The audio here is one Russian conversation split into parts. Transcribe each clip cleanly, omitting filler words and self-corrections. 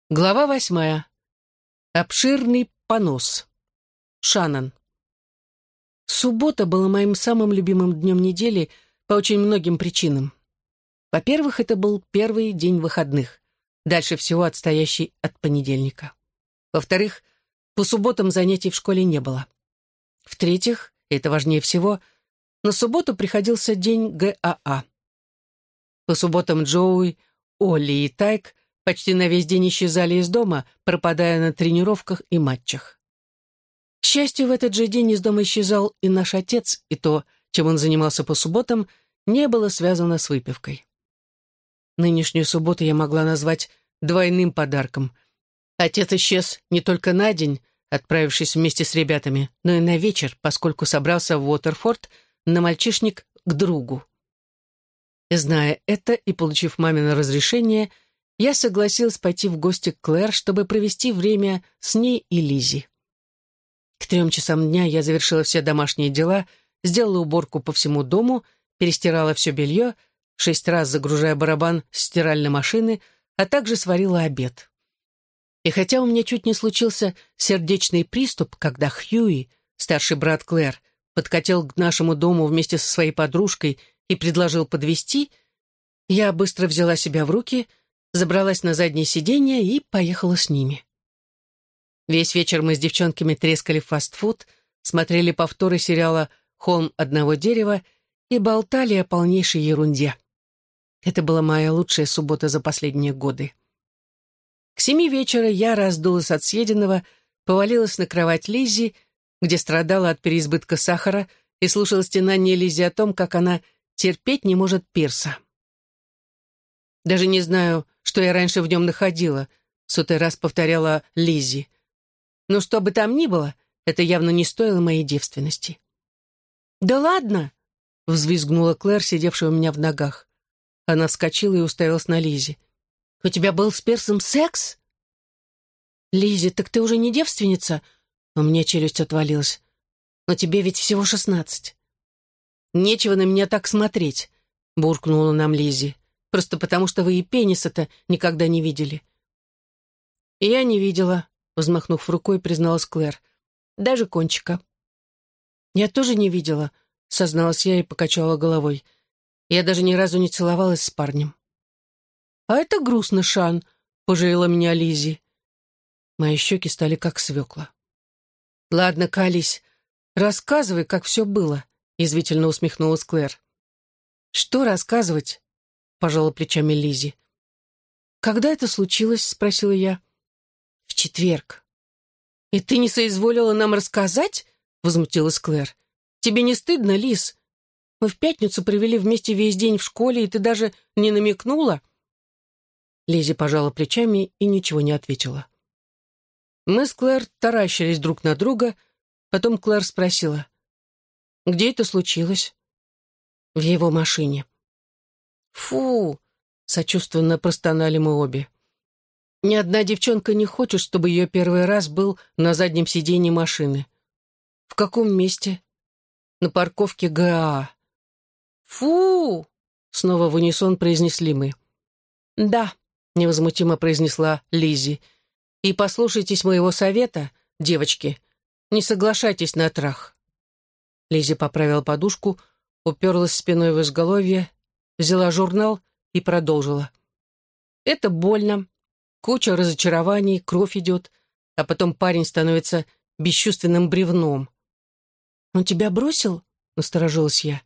Глава 8. Обширный понос. Шаннон. Суббота была моим самым любимым днем недели по очень многим причинам. Во-первых, это был первый день выходных, дальше всего отстоящий от понедельника. Во-вторых, по субботам занятий в школе не было. В-третьих, и это важнее всего, на субботу приходился день ГАА. По субботам Джоуи, Олли и Тайк почти на весь день исчезали из дома, пропадая на тренировках и матчах. К счастью, в этот же день из дома исчезал и наш отец, и то, чем он занимался по субботам, не было связано с выпивкой. Нынешнюю субботу я могла назвать двойным подарком. Отец исчез не только на день, отправившись вместе с ребятами, но и на вечер, поскольку собрался в Уотерфорд на мальчишник к другу. Зная это и получив мамино разрешение, я согласилась пойти в гости к Клэр, чтобы провести время с ней и Лиззи. К 3 часам дня я завершила все домашние дела, сделала уборку по всему дому, перестирала все белье, 6 раз загружая барабан с стиральной машины, а также сварила обед. И хотя у меня чуть не случился сердечный приступ, когда Хьюи, старший брат Клэр, подкатил к нашему дому вместе со своей подружкой и предложил подвезти, я быстро взяла себя в руки, забралась на заднее сиденье и поехала с ними. Весь вечер мы с девчонками трескали фастфуд, смотрели повторы сериала «Холм одного дерева» и болтали о полнейшей ерунде. Это была моя лучшая суббота за последние годы. К 7 вечера я раздулась от съеденного, повалилась на кровать Лиззи, где страдала от переизбытка сахара, и слушала стенание Лиззи о том, как она терпеть не может пирса. «Даже не знаю, что я раньше в нем находила», — сотый раз повторяла Лиззи. «Но что бы там ни было, это явно не стоило моей девственности». «Да ладно!» — взвизгнула Клэр, сидевшая у меня в ногах. Она вскочила и уставилась на Лиззи. «У тебя был с пирсом секс?» «Лиззи, так ты уже не девственница?» У меня челюсть отвалилась. «Но тебе ведь всего 16». «Нечего на меня так смотреть», — буркнула нам Лиззи. «Просто потому, что вы и пениса-то никогда не видели». «И я не видела», — взмахнув рукой, призналась Клэр. «Даже кончика». «Я тоже не видела», — созналась я и покачала головой. «Я даже ни разу не целовалась с парнем». «А это грустно, Шан», — пожалела меня Лиззи. Мои щеки стали как свекла. «Ладно, колись, рассказывай, как все было», — язвительно усмехнулась Клэр. «Что рассказывать?» — пожала плечами Лиззи. «Когда это случилось?» — спросила я. «В четверг». «И ты не соизволила нам рассказать?» — возмутилась Клэр. «Тебе не стыдно, Лиз? Мы в пятницу провели вместе весь день в школе, и ты даже не намекнула?» Лиззи пожала плечами и ничего не ответила. Мы с Клэр таращились друг на друга, потом Клэр спросила: «Где это случилось?» «В его машине». «Фу!» — сочувственно простонали мы обе. Ни одна девчонка не хочет, чтобы ее первый раз был на заднем сиденье машины. «В каком месте?» «На парковке ГАА». «Фу!» — снова в унисон произнесли мы. «Да», — невозмутимо произнесла Лиззи. «И послушайтесь моего совета, девочки, не соглашайтесь на трах». Лиззи поправила подушку, уперлась спиной в изголовье, взяла журнал и продолжила. «Это больно, куча разочарований, кровь идет, а потом парень становится бесчувственным бревном». «Он тебя бросил?» — насторожилась я.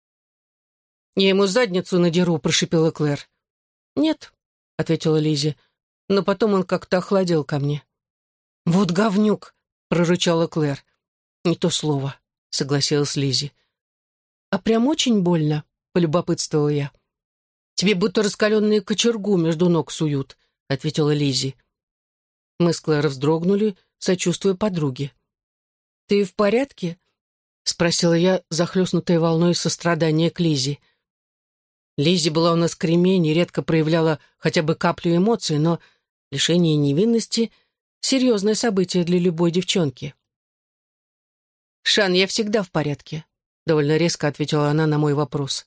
«Я ему задницу надеру», — прошипела Клэр. «Нет», — ответила Лиззи, но потом он как-то охладел ко мне. «Вот говнюк», — прорычала Клэр. «Не то слово», — согласилась Лиззи. «А прям очень больно?» — полюбопытствовала я. «Тебе будто раскаленную кочергу между ног суют», — ответила Лиззи. Мы с Клэр вздрогнули, сочувствуя подруге. «Ты в порядке?» — спросила я, захлестнутая волной сострадания к Лиззи. Лиззи была у нас кремень и редко проявляла хотя бы каплю эмоций, но лишение невинности — серьезное событие для любой девчонки. «Шан, я всегда в порядке», — довольно резко ответила она на мой вопрос.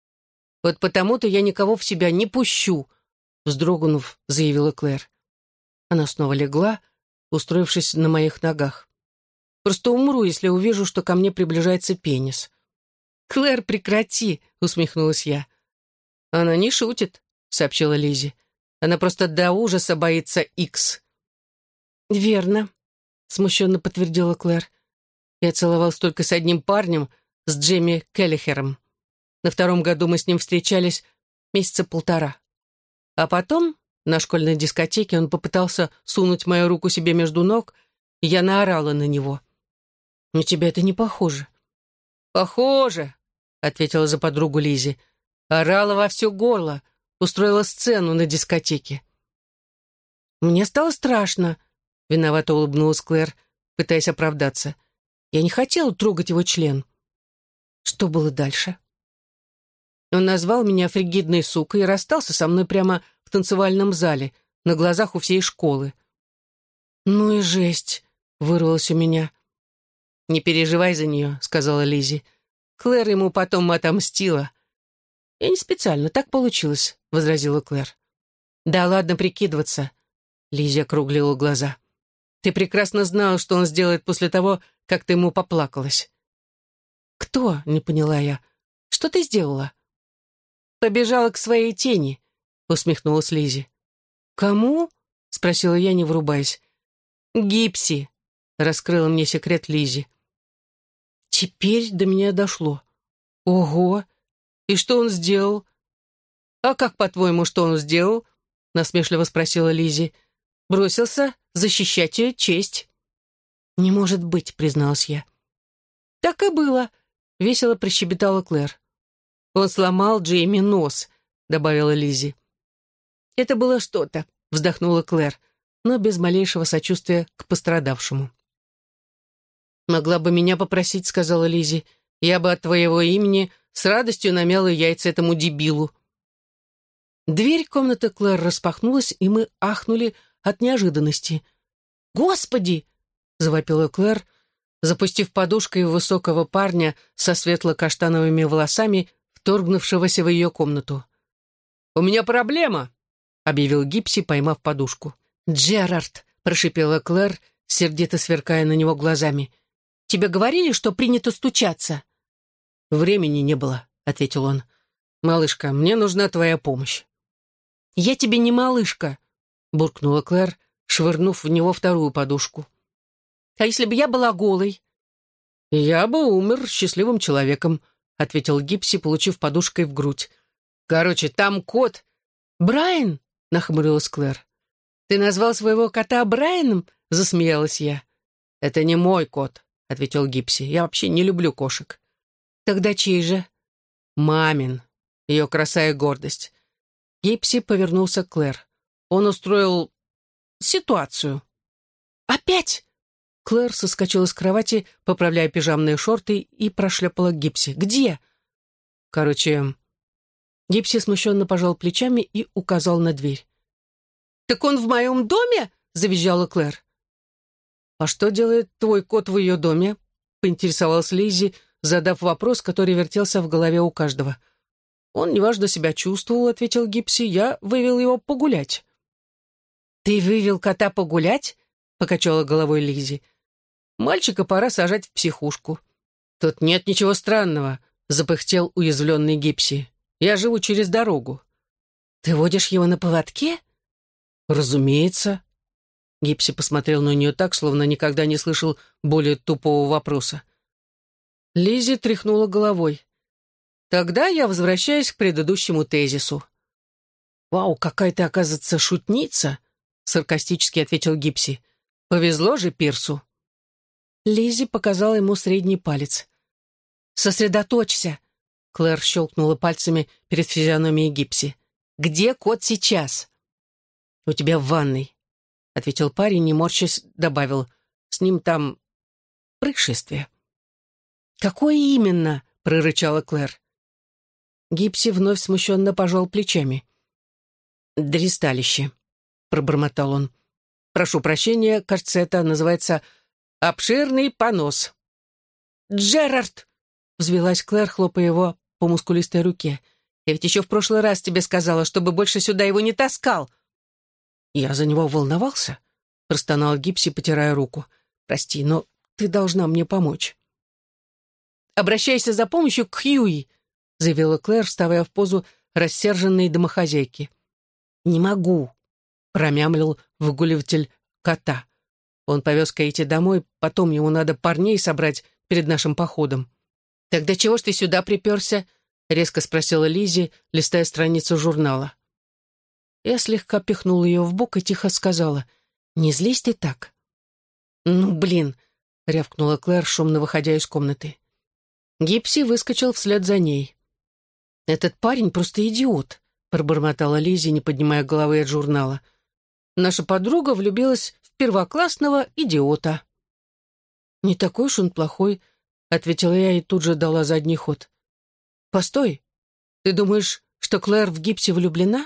«Вот потому-то я никого в себя не пущу», — вздрогнув, заявила Клэр. Она снова легла, устроившись на моих ногах. «Просто умру, если увижу, что ко мне приближается пенис». «Клэр, прекрати!» — усмехнулась я. «Она не шутит», — сообщила Лиззи. «Она просто до ужаса боится Икс». «Верно», — смущенно подтвердила Клэр. «Я целовалась только с одним парнем, с Джейми Келлихером. На 2-м году мы с ним встречались месяца 1,5. А потом, на школьной дискотеке, он попытался сунуть мою руку себе между ног, и я наорала на него. «На тебя это не похоже». «Похоже», — ответила за подругу Лиззи. «Орала во все горло, устроила сцену на дискотеке». «Мне стало страшно», — виновато улыбнулась Клэр, пытаясь оправдаться. «Я не хотела трогать его член». Что было дальше? Он назвал меня фригидной сукой и расстался со мной прямо в танцевальном зале, на глазах у всей школы. «Ну и жесть», — вырвалось у меня. «Не переживай за нее», — сказала Лиззи. «Клэр ему потом отомстила». «Я не специально, так получилось», — возразила Клэр. «Да ладно прикидываться», — Лиззи округлила глаза. «Ты прекрасно знала, что он сделает после того, как ты ему поплакалась». «Кто?» — не поняла я. «Что ты сделала?» «Побежала к своей тени», — усмехнулась Лиззи. «Кому?» — спросила я, не врубаясь. «Гипси», — раскрыла мне секрет Лиззи. Теперь до меня дошло. «Ого! И что он сделал?» «А как, по-твоему, что он сделал?» — насмешливо спросила Лиззи. «Бросился защищать ее честь». «Не может быть», — призналась я. «Так и было», — весело прощебетала Клэр. «Он сломал Джейми нос», — добавила Лиззи. «Это было что-то», — вздохнула Клэр, но без малейшего сочувствия к пострадавшему. «Могла бы меня попросить», — сказала Лиззи. «Я бы от твоего имени с радостью намяла яйца этому дебилу». Дверь комнаты Клэр распахнулась, и мы ахнули от неожиданности. «Господи!» — завопила Клэр, запустив подушкой высокого парня со светло-каштановыми волосами, вторгнувшегося в ее комнату. «У меня проблема», — объявил Гипси, поймав подушку. «Джерард», — прошипела Клэр, сердито сверкая на него глазами, — «тебе говорили, что принято стучаться?» «Времени не было», — ответил он. «Малышка, мне нужна твоя помощь». «Я тебе не малышка», — буркнула Клэр, швырнув в него вторую подушку. «А если бы я была голой?» «Я бы умер счастливым человеком», — ответил Гипси, получив подушкой в грудь. «Короче, там кот...» «Брайан?» — нахмурилась Клэр. «Ты назвал своего кота Брайаном?» — засмеялась я. «Это не мой кот», — ответил Гипси. «Я вообще не люблю кошек». «Тогда чей же?» «Мамин. Ее краса и гордость». Гипси повернулся к Клэр. Он устроил ситуацию. «Опять?» Клэр соскочила с кровати, поправляя пижамные шорты, и прошлепала к Гипси. «Где?» «Короче...» Гипси смущенно пожал плечами и указал на дверь. «Так он в моем доме?» — завизжала Клэр. «А что делает твой кот в ее доме?» — поинтересовалась Лиззи, задав вопрос, который вертелся в голове у каждого. «Он неважно себя чувствовал», — ответил Гипси. «Я вывел его погулять». «Ты вывел кота погулять?» — покачала головой Лиззи. «Мальчика пора сажать в психушку». «Тут нет ничего странного», — запыхтел уязвленный Гипси. «Я живу через дорогу». «Ты водишь его на поводке?» «Разумеется». Гипси посмотрел на нее так, словно никогда не слышал более тупого вопроса. Лиззи тряхнула головой. «Тогда я возвращаюсь к предыдущему тезису». «Вау, какая ты, оказывается, шутница», — саркастически ответил Гипси. «Повезло же Пирсу». Лиззи показала ему средний палец. «Сосредоточься», — Клэр щелкнула пальцами перед физиономией Гипси. «Где кот сейчас?» «У тебя в ванной», — ответил парень и, морщась, добавил. «С ним там происшествие». «Какое именно?» — прорычала Клэр. Гипси вновь смущенно пожал плечами. «Дресталище», — пробормотал он. «Прошу прощения, кажется, это называется обширный понос». «Джерард!» — взвилась Клэр, хлопая его по мускулистой руке. «Я ведь еще в прошлый раз тебе сказала, чтобы больше сюда его не таскал». «Я за него волновался», — простонал Гипси, потирая руку. «Прости, но ты должна мне помочь». «Обращайся за помощью к Хьюи», — заявила Клэр, вставая в позу рассерженной домохозяйки. «Не могу», — промямлил выгуливатель кота. «Он повез Кейти домой, потом ему надо парней собрать перед нашим походом». «Тогда чего ж ты сюда приперся?» — резко спросила Лиззи, листая страницу журнала. Я слегка пихнула ее в бок и тихо сказала: «Не злись ты так». «Ну, блин!» — рявкнула Клэр, шумно выходя из комнаты. Гипси выскочил вслед за ней. «Этот парень просто идиот», — пробормотала Лиззи, не поднимая головы от журнала. «Наша подруга влюбилась в первоклассного идиота». «Не такой уж он плохой», — ответила я и тут же дала задний ход. «Постой, ты думаешь, что Клэр в Гипси влюблена?»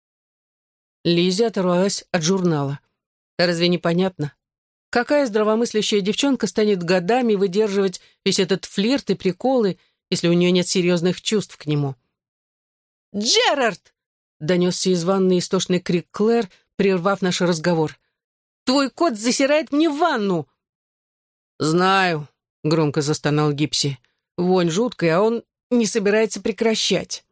Лиззи оторвалась от журнала. «Разве не понятно? Какая здравомыслящая девчонка станет годами выдерживать весь этот флирт и приколы, если у нее нет серьезных чувств к нему?» «Джерард!» — донесся из ванной истошный крик Клэр, прервав наш разговор. «Твой кот засирает мне ванну!» «Знаю», — громко застонал Гипси. «Вонь жуткая, а он не собирается прекращать».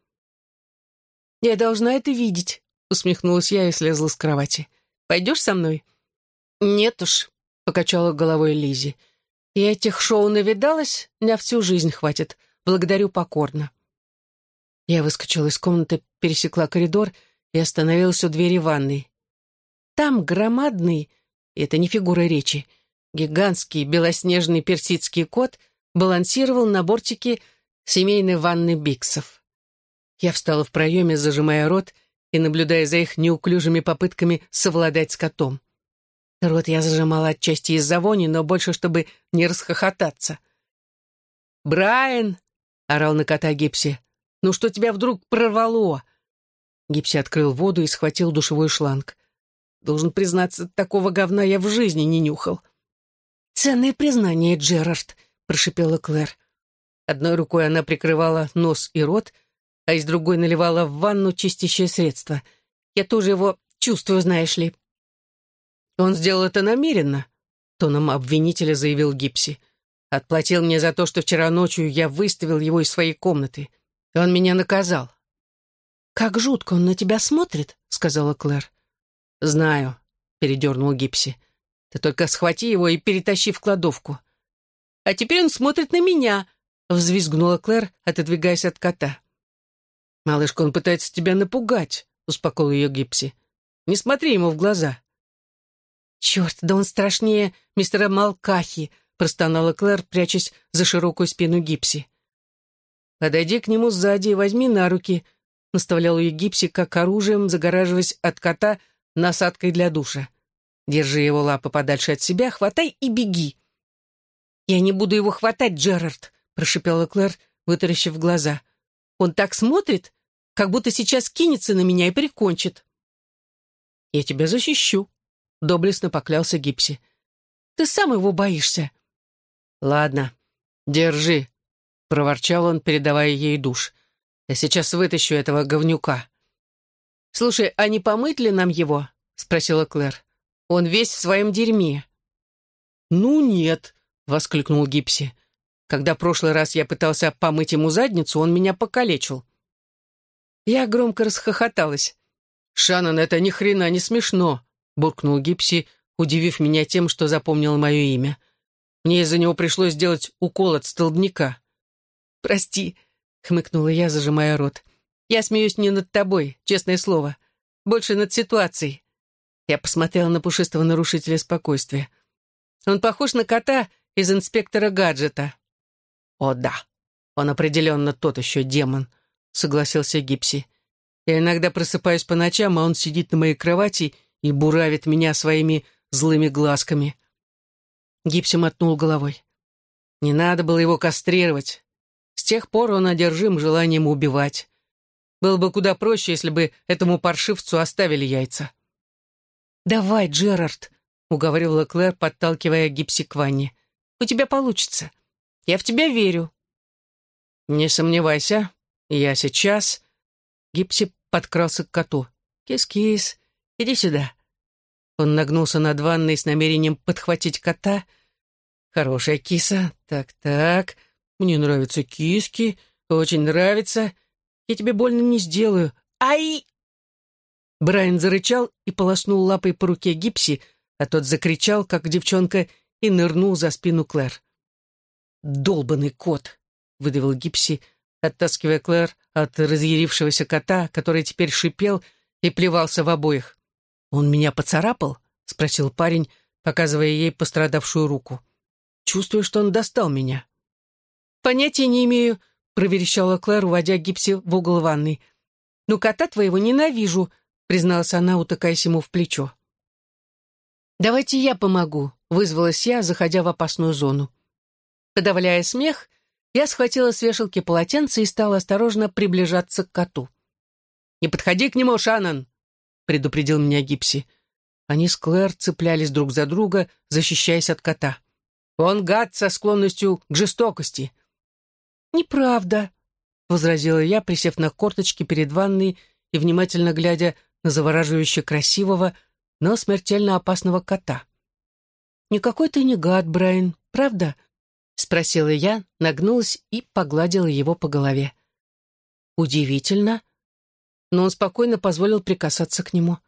«Я должна это видеть», — усмехнулась я и слезла с кровати. «Пойдешь со мной?» «Нет уж», — покачала головой Лиззи. «Я этих шоу навидалась, на всю жизнь хватит. Благодарю покорно». Я выскочила из комнаты, пересекла коридор и остановилась у двери ванной. Там громадный, и это не фигура речи, гигантский белоснежный персидский кот балансировал на бортике семейной ванны Биксов. Я встала в проеме, зажимая рот и наблюдая за их неуклюжими попытками совладать с котом. Рот я зажимала отчасти из-за вони, но больше, чтобы не расхохотаться. «Брайан!» — орал на кота Гипси. «Ну что тебя вдруг прорвало?» Гипси открыл воду и схватил душевой шланг. Должен признаться, такого говна я в жизни не нюхал. «Ценное признание, Джерард», — прошипела Клэр. Одной рукой она прикрывала нос и рот, а из другой наливала в ванну чистящее средство. Я тоже его чувствую, знаешь ли. «Он сделал это намеренно», — тоном обвинителя заявил Гипси. «Отплатил мне за то, что вчера ночью я выставил его из своей комнаты. И он меня наказал». «Как жутко он на тебя смотрит», — сказала Клэр. «Знаю», — передернул Гипси. «Ты только схвати его и перетащи в кладовку». «А теперь он смотрит на меня», — взвизгнула Клэр, отодвигаясь от кота. «Малышка, он пытается тебя напугать», — успокоил ее Гипси. «Не смотри ему в глаза». «Черт, да он страшнее мистера Малкахи», — простонала Клэр, прячась за широкую спину Гипси. «Подойди к нему сзади и возьми на руки», — наставлял ее Гипси как оружием, загораживаясь от кота насадкой для душа. «Держи его лапы подальше от себя, хватай и беги». «Я не буду его хватать, Джерард», — прошипела Клэр, вытаращив глаза. «Он так смотрит, как будто сейчас кинется на меня и прикончит». «Я тебя защищу», — доблестно поклялся Гипси. «Ты сам его боишься». «Ладно, держи», — проворчал он, передавая ей душ. «Я сейчас вытащу этого говнюка». «Слушай, а не помыть ли нам его?» — спросила Клэр. «Он весь в своем дерьме». «Ну нет», — воскликнул Гипси. «Когда в прошлый раз я пытался помыть ему задницу, он меня покалечил». Я громко расхохоталась. «Шаннон, это ни хрена не смешно», — буркнул Гипси, удивив меня тем, что запомнил мое имя. «Мне из-за него пришлось сделать укол от столбняка». «Прости», — хмыкнула я, зажимая рот. «Я смеюсь не над тобой, честное слово. Больше над ситуацией». Я посмотрела на пушистого нарушителя спокойствия. «Он похож на кота из инспектора Гаджета». «О да, он определенно тот еще демон», — согласился Гипси. «Я иногда просыпаюсь по ночам, а он сидит на моей кровати и буравит меня своими злыми глазками». Гипси мотнул головой. «Не надо было его кастрировать. С тех пор он одержим желанием убивать. Было бы куда проще, если бы этому паршивцу оставили яйца». «Давай, Джерард», — уговорила Клэр, подталкивая Гипси к ванне. «У тебя получится. Я в тебя верю». «Не сомневайся, я сейчас...» Гипси подкрался к коту. «Кис-кис, иди сюда. Он нагнулся над ванной с намерением подхватить кота. «Хорошая киса. Так. Мне нравятся киски. Очень нравится. Я тебе больно не сделаю. Ай!» Брайан зарычал и полоснул лапой по руке Гипси, а тот закричал, как девчонка, и нырнул за спину Клэр. «Долбанный кот!» — выдавил Гипси, оттаскивая Клэр от разъярившегося кота, который теперь шипел и плевался в обоих. «Он меня поцарапал?» — спросил парень, показывая ей пострадавшую руку. «Чувствую, что он достал меня». «Понятия не имею», — проверещала Клэр, уводя Гипси в угол ванной. «Ну, кота твоего ненавижу», — призналась она, утыкаясь ему в плечо. «Давайте я помогу», — вызвалась я, заходя в опасную зону. Подавляя смех, я схватила с вешалки полотенце и стала осторожно приближаться к коту. «Не подходи к нему, Шаннон!» — предупредил меня Гипси. Они с Клэр цеплялись друг за друга, защищаясь от кота. «Он гад со склонностью к жестокости». «Неправда», — возразила я, присев на корточки перед ванной и внимательно глядя на завораживающе красивого, но смертельно опасного кота. «Никакой ты не гад, Брайан, правда?» — спросила я, нагнулась и погладила его по голове. Удивительно, но он спокойно позволил прикасаться к нему.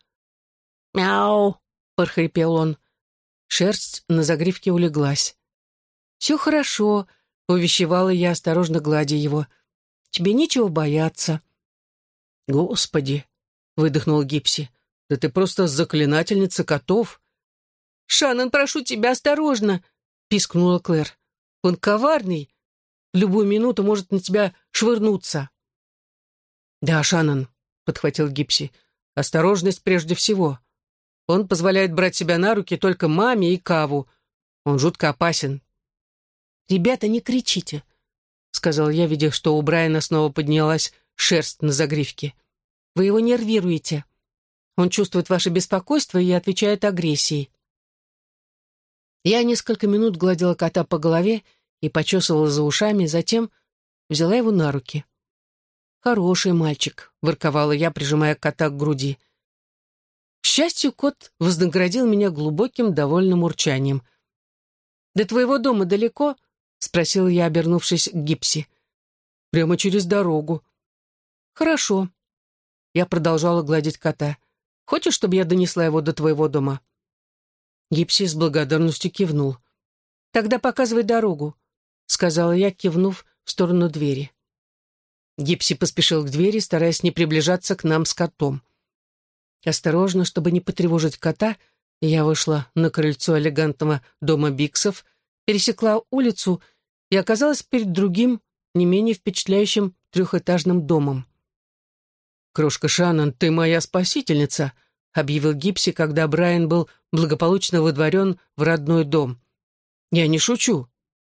«Мяу!» — прохрипел он. Шерсть на загривке улеглась. «Все хорошо», — увещевала я, осторожно гладя его. «Тебе нечего бояться». «Господи!» — выдохнул Гипси. «Да ты просто заклинательница котов!» «Шаннон, прошу тебя, осторожно!» — пискнула Клэр. «Он коварный. В любую минуту может на тебя швырнуться». «Да, Шаннон», — подхватил Гипси, — «осторожность прежде всего. Он позволяет брать себя на руки только маме и Каву. Он жутко опасен». «Ребята, не кричите», — сказал я, видя, что у Брайана снова поднялась шерсть на загривке. «Вы его нервируете. Он чувствует ваше беспокойство и отвечает агрессией». Я несколько минут гладила кота по голове и почесывала за ушами, затем взяла его на руки. «Хороший мальчик», — ворковала я, прижимая кота к груди. К счастью, кот вознаградил меня глубоким, довольным урчанием. «До твоего дома далеко?» — спросила я, обернувшись к Гипси. «Прямо через дорогу». «Хорошо». Я продолжала гладить кота. «Хочешь, чтобы я донесла его до твоего дома?» Гипси с благодарностью кивнул. «Тогда показывай дорогу», — сказала я, кивнув в сторону двери. Гипси поспешил к двери, стараясь не приближаться к нам с котом. Осторожно, чтобы не потревожить кота, я вышла на крыльцо элегантного дома Биксов, пересекла улицу и оказалась перед другим, не менее впечатляющим трехэтажным домом. «Крошка Шаннон, ты моя спасительница», — объявил Гипси, когда Брайан был благополучно выдворен в родной дом. «Я не шучу».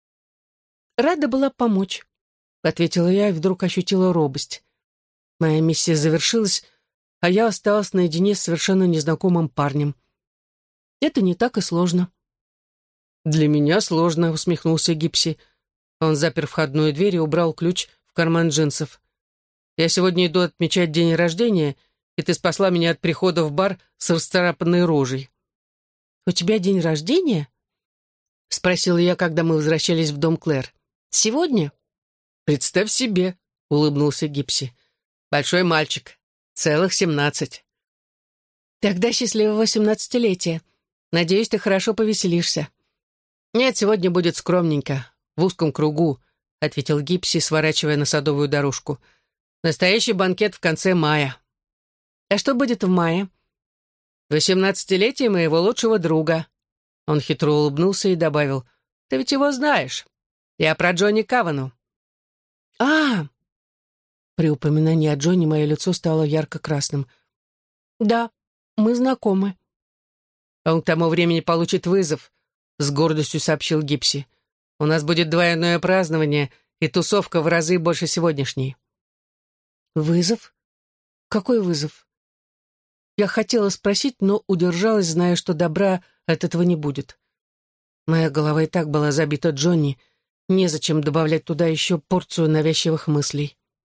«Рада была помочь», — ответила я и вдруг ощутила робость. Моя миссия завершилась, а я осталась наедине с совершенно незнакомым парнем. Это не так и сложно. «Для меня сложно», — усмехнулся Гипси. Он запер входную дверь и убрал ключ в карман джинсов. «Я сегодня иду отмечать день рождения, и ты спасла меня от прихода в бар с расцарапанной рожей». «У тебя день рождения?» — спросила я, когда мы возвращались в дом Клэр. «Сегодня?» «Представь себе», — улыбнулся Гипси. «Большой мальчик. Целых 17. «Тогда счастливого 17-летия. Надеюсь, ты хорошо повеселишься». «Нет, сегодня будет скромненько, в узком кругу», — ответил Гипси, сворачивая на садовую дорожку. «Настоящий банкет в конце мая». «А что будет в мае?» «18-летие моего лучшего друга». Он хитро улыбнулся и добавил: «Ты ведь его знаешь. Я про Джонни Кавану». «А!» При упоминании о Джонни мое лицо стало ярко-красным. «Да, мы знакомы». «Он к тому времени получит вызов», — с гордостью сообщил Гипси. «У нас будет двойное празднование и тусовка в разы больше сегодняшней». «Вызов? Какой вызов?» Я хотела спросить, но удержалась, зная, что добра от этого не будет. Моя голова и так была забита Джонни, незачем добавлять туда еще порцию навязчивых мыслей.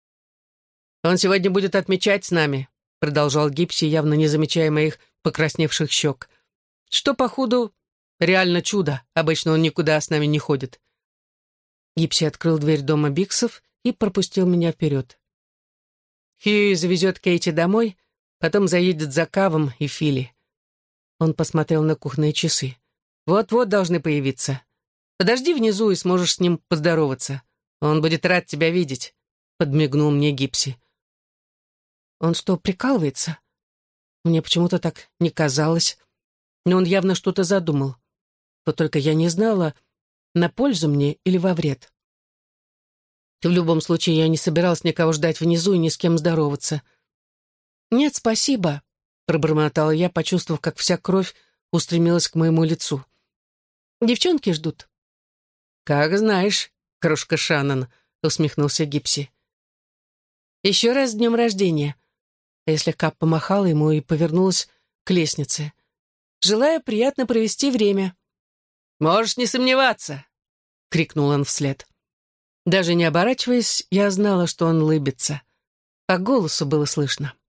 «Он сегодня будет отмечать с нами», — продолжал Гипси, явно не замечая моих покрасневших щек. что, походу, реально чудо. Обычно он никуда с нами не ходит. Гипси открыл дверь дома Биксов и пропустил меня вперед. Хьюи завезет Кейти домой, потом заедет за Кавом и Фили. Он посмотрел на кухонные часы. Вот-вот должны появиться. Подожди внизу и сможешь с ним поздороваться. Он будет рад тебя видеть, подмигнул мне Гипси. Он что, прикалывается? Мне почему-то так не казалось. Но он явно что-то задумал. Вот только я не знала, на пользу мне или во вред. В любом случае, я не собиралась никого ждать внизу и ни с кем здороваться. «Нет, спасибо», — пробормотала я, почувствовав, как вся кровь устремилась к моему лицу. «Девчонки ждут». «Как знаешь, крошка Шаннон», — усмехнулся Гипси. «Еще раз с днем рождения». Я слегка помахала ему и повернулась к лестнице. «Желаю приятно провести время». «Можешь не сомневаться», — крикнул он вслед. Даже не оборачиваясь, я знала, что он улыбится. По голосу было слышно.